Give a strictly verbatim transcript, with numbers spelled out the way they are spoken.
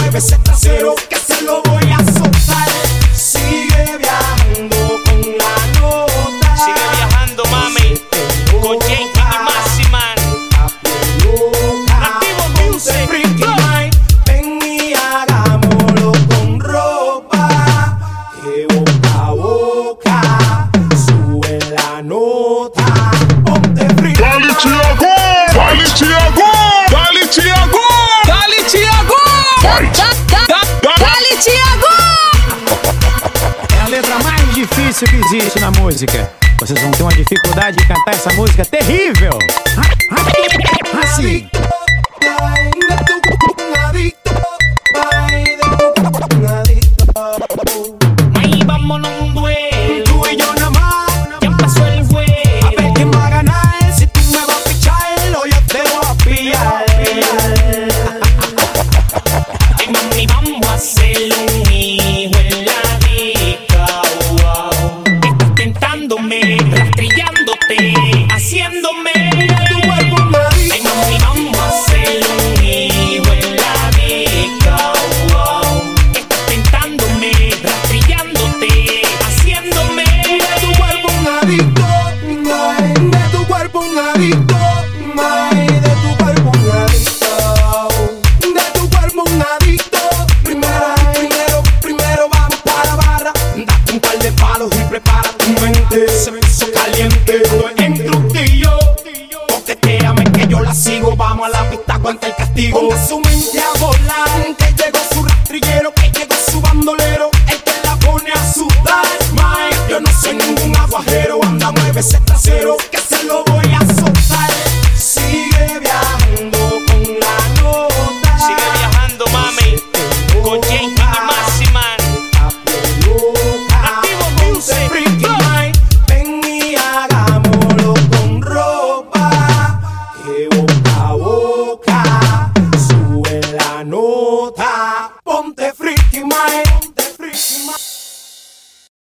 mueve ese trasero, que se lo voy a soltar. Sigue viajando con la nota. Sigue viajando, mami, con Jenkins y Maximan. Activo Music. Ven y hagámoslo con ropa, que boca a boca sube la nota. Ponte frío. Dale, Thiago! Dale, Thiago! Dale, Thiago! Dale, Thiago! Dale, Thiago! É a letra mais difícil que existe na música. Vocês vão ter uma dificuldade de cantar essa música terrível. Assim. Ahí vámonos un duelo. Tú y yo nada más. Ya empezó el vuelo. A ver quién va a ganar. Si tú me vas a pichar o yo te voy a pillar. Ay, mami, vamos a hacer un hijo en la disco. Wow. Estás tentándome, rastrillándote, haciéndome Tu cuerpo un adicto. ay, mami, vamos a hacer un hijo en la disco. Wow. Estás tentándome, rastrillándote, haciéndome Tu cuerpo un adicto. Ay, de tu cuerpo un adicto. Ay, de tu cuerpo un adicto. De tu cuerpo un adicto. Primero, primero, primero vamos para la barra. Date un par de palos y prepara tu mente. Se me hizo caliente. No entre usted y yo. Coqueteame que yo la sigo. Vamos a la pista, aguanta el castigo. Ponga su mente a volar. Que llegó su rastrillero, que llegó su bandolero. El que la pone a sudar. May, yo no soy ningún aguajero. Anda, mueve ese trasero, que se lo voy